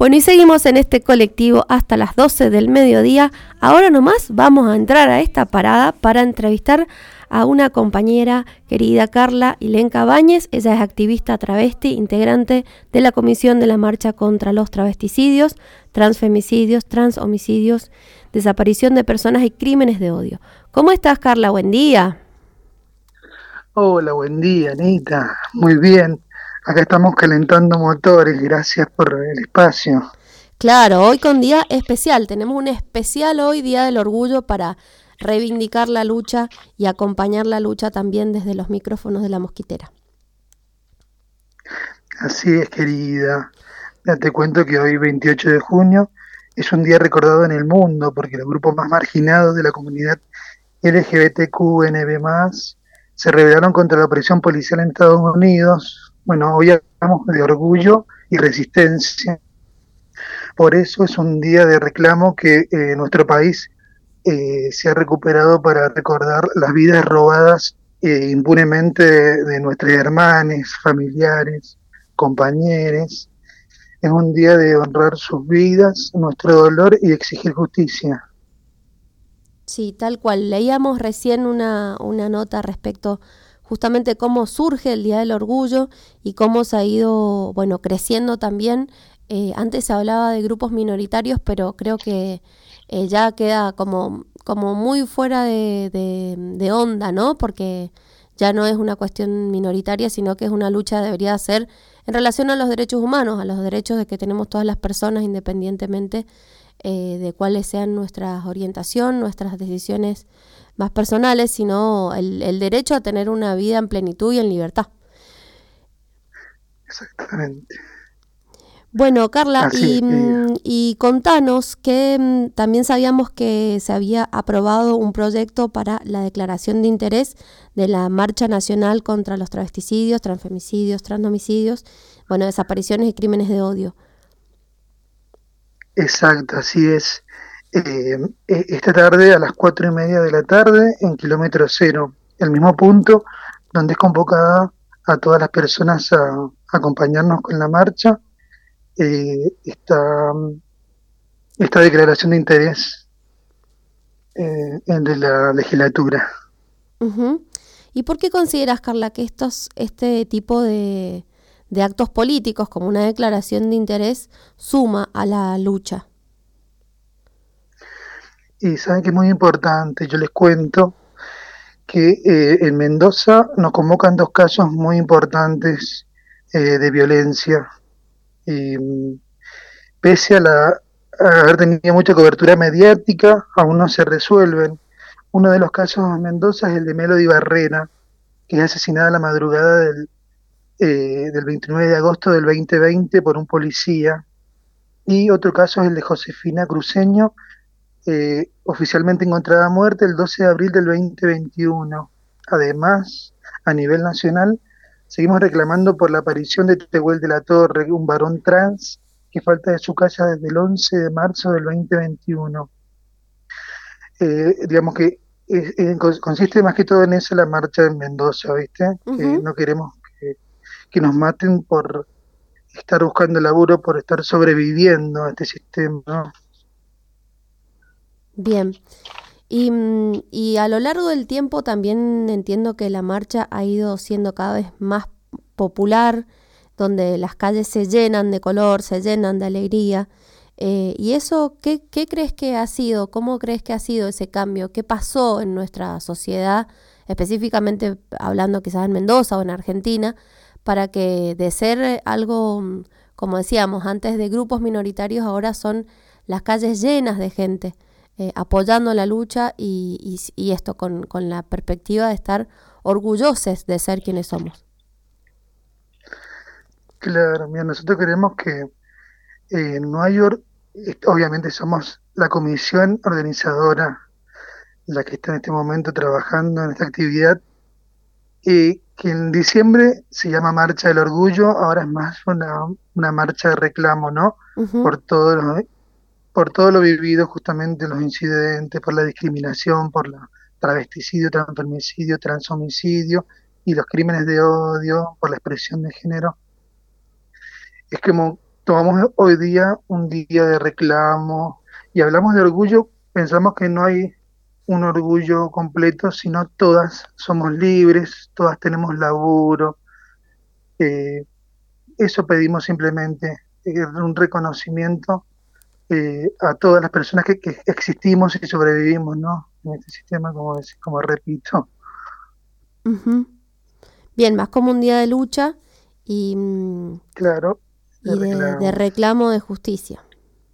Bueno, y seguimos en este colectivo hasta las 12 del mediodía. Ahora nomás vamos a entrar a esta parada para entrevistar a una compañera querida, Carla Ilenca Báñez. Ella es activista travesti, integrante de la Comisión de la Marcha contra los Travesticidios, Transfemicidios, Transhomicidios, Desaparición de Personas y Crímenes de Odio. ¿Cómo estás, Carla? Buen día. Hola, buen día, Anita. Muy bien. Acá estamos calentando motores. Gracias por el espacio. Claro, hoy con día especial. Tenemos un especial hoy, Día del Orgullo, para reivindicar la lucha y acompañar la lucha también desde los micrófonos de La Mosquitera. Así es, querida. Ya te cuento que hoy, 28 de junio, es un día recordado en el mundo porque los grupos más marginados de la comunidad LGBTQ+, se rebelaron contra la opresión policial en Estados Unidos. Bueno, hoy hablamos de orgullo y resistencia. Por eso es un día de reclamo que nuestro país se ha recuperado para recordar las vidas robadas impunemente de nuestros hermanos, familiares, compañeros. Es un día de honrar sus vidas, nuestro dolor y exigir justicia. Sí, tal cual. Leíamos recién una nota respecto justamente cómo surge el Día del Orgullo y cómo se ha ido, bueno, creciendo también. Antes se hablaba de grupos minoritarios, pero creo que ya queda como muy fuera de onda, ¿no? Porque ya no es una cuestión minoritaria, sino que es una lucha, debería ser en relación a los derechos humanos, a los derechos de que tenemos todas las personas independientemente de cuáles sean nuestras orientación, nuestras decisiones más personales, sino el derecho a tener una vida en plenitud y en libertad. Exactamente. Bueno, Carla, Así es, querida. y contanos que también sabíamos que se había aprobado un proyecto para la declaración de interés de la Marcha Nacional contra los Travesticidios, Transfemicidios, Transhomicidios, bueno, desapariciones y crímenes de odio. Exacto, así es. Esta tarde a las 4:30 de la tarde en kilómetro cero, el mismo punto donde es convocada a todas las personas a acompañarnos con la marcha, esta declaración de interés de la legislatura. Uh-huh. ¿Y por qué consideras, Carla, que este tipo de actos políticos, como una declaración de interés, suma a la lucha? Y saben que es muy importante, yo les cuento que en Mendoza nos convocan dos casos muy importantes de violencia. Y pese a haber tenido mucha cobertura mediática, aún no se resuelven. Uno de los casos en Mendoza es el de Melody Barrera, que es asesinada a la madrugada del 29 de agosto del 2020 por un policía. Y otro caso es el de Josefina Cruceño, oficialmente encontrada muerta el 12 de abril del 2021. Además, a nivel nacional, seguimos reclamando por la aparición de Tehuel de la Torre, un varón trans que falta de su casa desde el 11 de marzo del 2021. Digamos que consiste más que todo en eso la marcha en Mendoza, ¿viste? Uh-huh. No queremos que nos maten por estar buscando laburo, por estar sobreviviendo a este sistema, ¿no? Bien. Y a lo largo del tiempo también entiendo que la marcha ha ido siendo cada vez más popular, donde las calles se llenan de color, se llenan de alegría. ¿Y eso qué crees que ha sido? ¿Cómo crees que ha sido ese cambio? ¿Qué pasó en nuestra sociedad, específicamente hablando quizás en Mendoza o en Argentina, para que de ser algo, como decíamos antes, de grupos minoritarios, ahora son las calles llenas de gente? Apoyando la lucha y esto con la perspectiva de estar orgullosos de ser quienes somos. Claro, mira, nosotros queremos que no hay, obviamente somos la comisión organizadora, la que está en este momento trabajando en esta actividad, que en diciembre se llama Marcha del Orgullo, ahora es más una marcha de reclamo, ¿no? Uh-huh. Por todo por todo lo vivido justamente, los incidentes, por la discriminación, por la travesticidio, transfemicidio, transhomicidio y los crímenes de odio, por la expresión de género. Es como tomamos hoy día un día de reclamo y hablamos de orgullo, pensamos que no hay un orgullo completo, sino todas somos libres, todas tenemos laburo. eh, Eso pedimos simplemente, un reconocimiento a todas las personas que existimos y sobrevivimos, ¿no? En este sistema, como repito. Ujú. Bien, más como un día de lucha y, Claro, y de reclamo de justicia.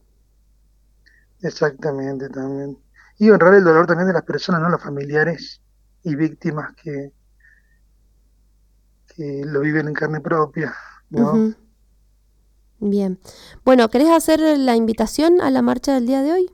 exactamente, también. Y honrar el dolor también de las personas, ¿no? Los familiares y víctimas que lo viven en carne propia, ¿no? Ujú. Bien. Bueno, ¿querés hacer la invitación a la marcha del día de hoy?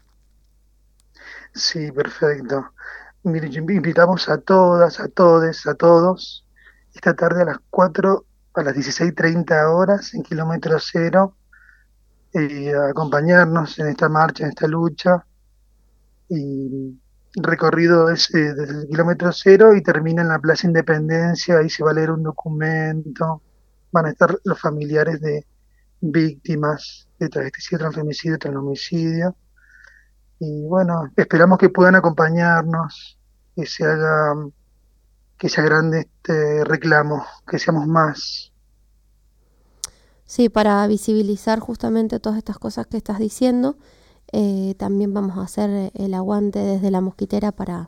Sí, perfecto. Mire, invitamos a todas, a todes, a todos, esta tarde a las 4, a las 16:30 en Kilómetro Cero, a acompañarnos en esta marcha, en esta lucha. Y el recorrido es desde el Kilómetro Cero y termina en la Plaza Independencia. Ahí se va a leer un documento. Van a estar los familiares de víctimas de travesticidio, transfemicidio, transnomicidio. Y bueno, esperamos que puedan acompañarnos, que se haga, que se agrande este reclamo, que seamos más. Sí, para visibilizar justamente todas estas cosas que estás diciendo. También vamos a hacer el aguante desde la mosquitera para,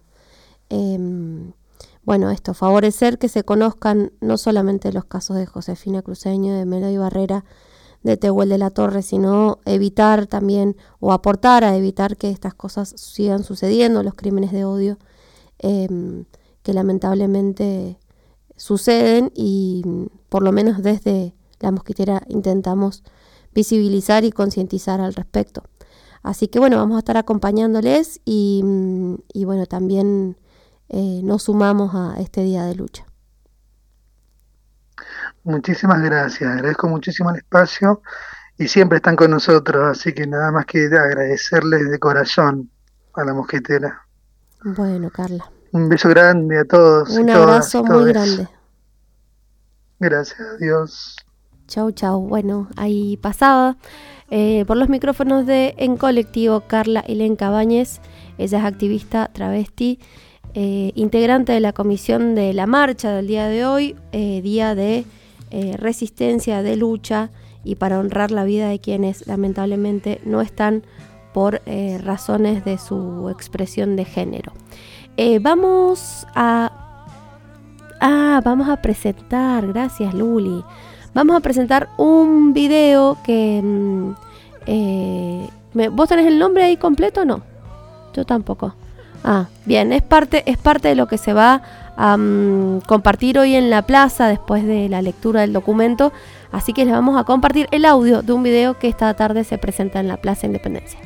bueno, esto, favorecer que se conozcan no solamente los casos de Josefina Cruceño, de Melody Barrera, de Tehuel de la Torre, sino evitar también o aportar a evitar que estas cosas sigan sucediendo, los crímenes de odio que lamentablemente suceden, y por lo menos desde la mosquitera intentamos visibilizar y concientizar al respecto. Así que bueno, vamos a estar acompañándoles y bueno, también nos sumamos a este día de lucha. Muchísimas gracias, agradezco muchísimo el espacio y siempre están con nosotros, así que nada más que agradecerles de corazón a la mosquetera. Bueno, Carla. Un beso grande a todos. Un y todas, abrazo y muy todes. grande. Gracias, adiós. Chau, chau. Bueno, ahí pasaba por los micrófonos de En Colectivo Carla Helen Cabañez. Ella es activista travesti, integrante de la comisión de la marcha del día de hoy, día de resistencia, de lucha y para honrar la vida de quienes lamentablemente no están por razones de su expresión de género. Vamos a presentar, gracias Luli. Vamos a presentar un video que... ¿vos tenés el nombre ahí completo o no? Yo tampoco. Bien, es parte de lo que se va a compartir hoy en la plaza después de la lectura del documento. Así que les vamos a compartir el audio de un video que esta tarde se presenta en la Plaza Independencia.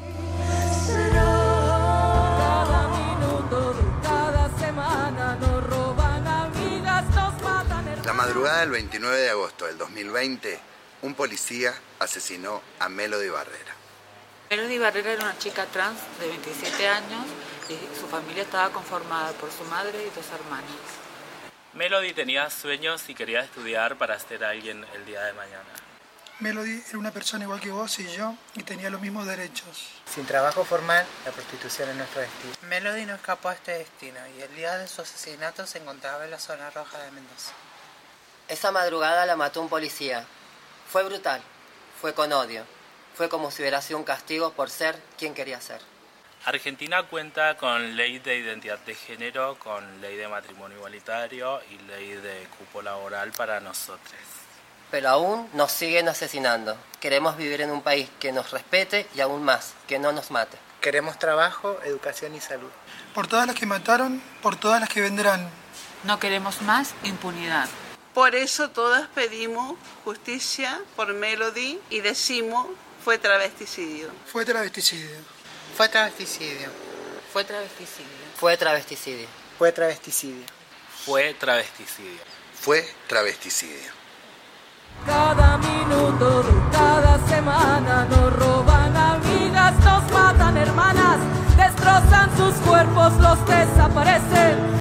La madrugada del 29 de agosto del 2020, un policía asesinó a Melody Barrera. Melody Barrera era una chica trans de 27 años y su familia estaba conformada por su madre y 2 hermanas. Melody tenía sueños y quería estudiar para ser alguien el día de mañana. Melody era una persona igual que vos y yo y tenía los mismos derechos. Sin trabajo formal, la prostitución es nuestro destino. Melody no escapó a este destino y el día de su asesinato se encontraba en la zona roja de Mendoza. Esa madrugada la mató un policía. Fue brutal, fue con odio, fue como si hubiera sido un castigo por ser quien quería ser. Argentina cuenta con ley de identidad de género, con ley de matrimonio igualitario y ley de cupo laboral para nosotros. Pero aún nos siguen asesinando. Queremos vivir en un país que nos respete y aún más, que no nos mate. Queremos trabajo, educación y salud. Por todas las que mataron, por todas las que vendrán. No queremos más impunidad. Por eso todas pedimos justicia por Melody y decimos fue travesticidio. Fue travesticidio. Fue travesticidio. Fue travesticidio. Fue travesticidio. Fue travesticidio. Fue travesticidio. Fue travesticidio. Cada minuto de cada semana nos roban amigas, nos matan hermanas, destrozan sus cuerpos, los desaparecen.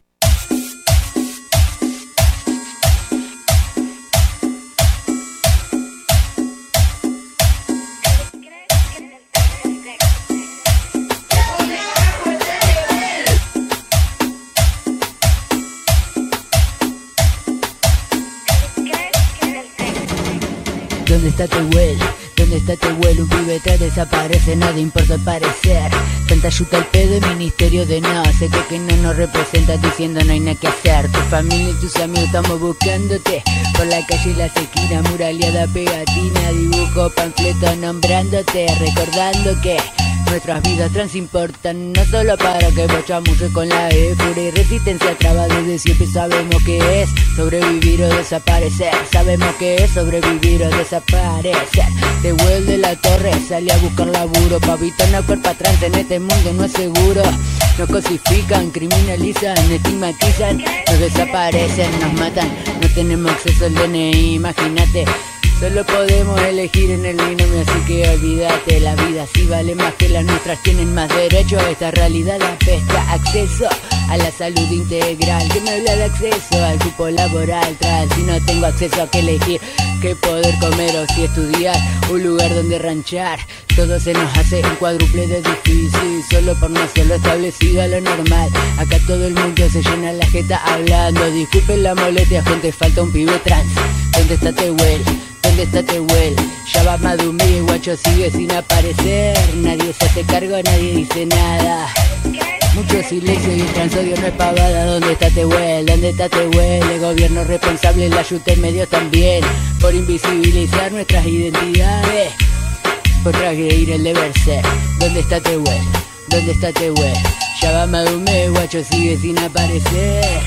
¿Dónde está Tehuel? ¿Dónde está Tehuel? Un pibe tras desaparece, nada importa parecer. Tanta ayuda al pedo y ministerio de no sé que no nos representa diciendo no hay nada que hacer. Tu familia y tus amigos estamos buscándote por la calle y las esquinas, muraleada, pegatina, dibujo, panfleto nombrándote, recordando que nuestras vidas trans importan, no solo para que vos chamuches con la E. Furia y resistencia traba desde siempre. Sabemos que es sobrevivir o desaparecer. Sabemos que es sobrevivir o desaparecer. Tehuel de la Torre sale a buscar laburo pa' evitar una cuerpa trans en este mundo no es seguro. Nos cosifican, criminalizan, estigmatizan, nos desaparecen, nos matan. No tenemos acceso al DNI, imagínate. Solo podemos elegir en el binomio, así que olvídate. La vida sí vale más que las nuestras, tienen más derecho. Esta realidad apesta. Acceso a la salud integral. ¿Qué me habla de acceso al cupo laboral trans? Si no tengo acceso a qué elegir, qué poder comer o si estudiar, un lugar donde ranchar. Todo se nos hace un cuádruple de difícil, solo por no ser lo establecido a lo normal. Acá todo el mundo se llena la jeta hablando. Disculpen la molestia, gente, falta un pibe trans. ¿Dónde está Tehuel? ¿Dónde está Tehuel? Ya va más de un mes y el guacho sigue sin aparecer. Nadie se hace cargo, nadie dice nada. Mucho silencio y el transodio no es pavada. ¿Dónde está Tehuel? ¿Dónde está Tehuel? El gobierno responsable, la ayuda en medios también, por invisibilizar nuestras identidades, por transgredir el deber ser. ¿Dónde está Tehuel? ¿Dónde está Tehuel? Ya va más de un mes, el guacho sigue sin aparecer.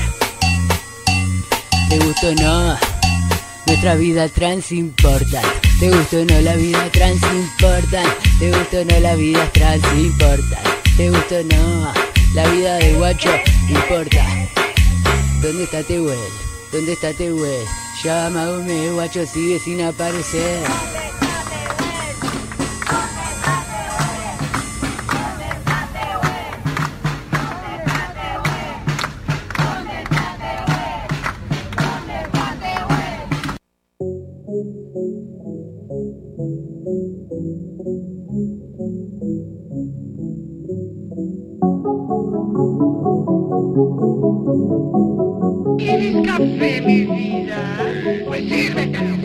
¿Te gustó o no? Nuestra vida trans importa. ¿Te gustó o no? La vida trans importa. ¿Te gustó o no? La vida trans importa. ¿Te gustó o no? La vida del guacho importa. ¿Dónde está Tehuel? ¿Dónde está Tehuel? Ya más de un mes, el guacho sigue sin aparecer. ¿Quieres café, mi vida? Pues sírvete.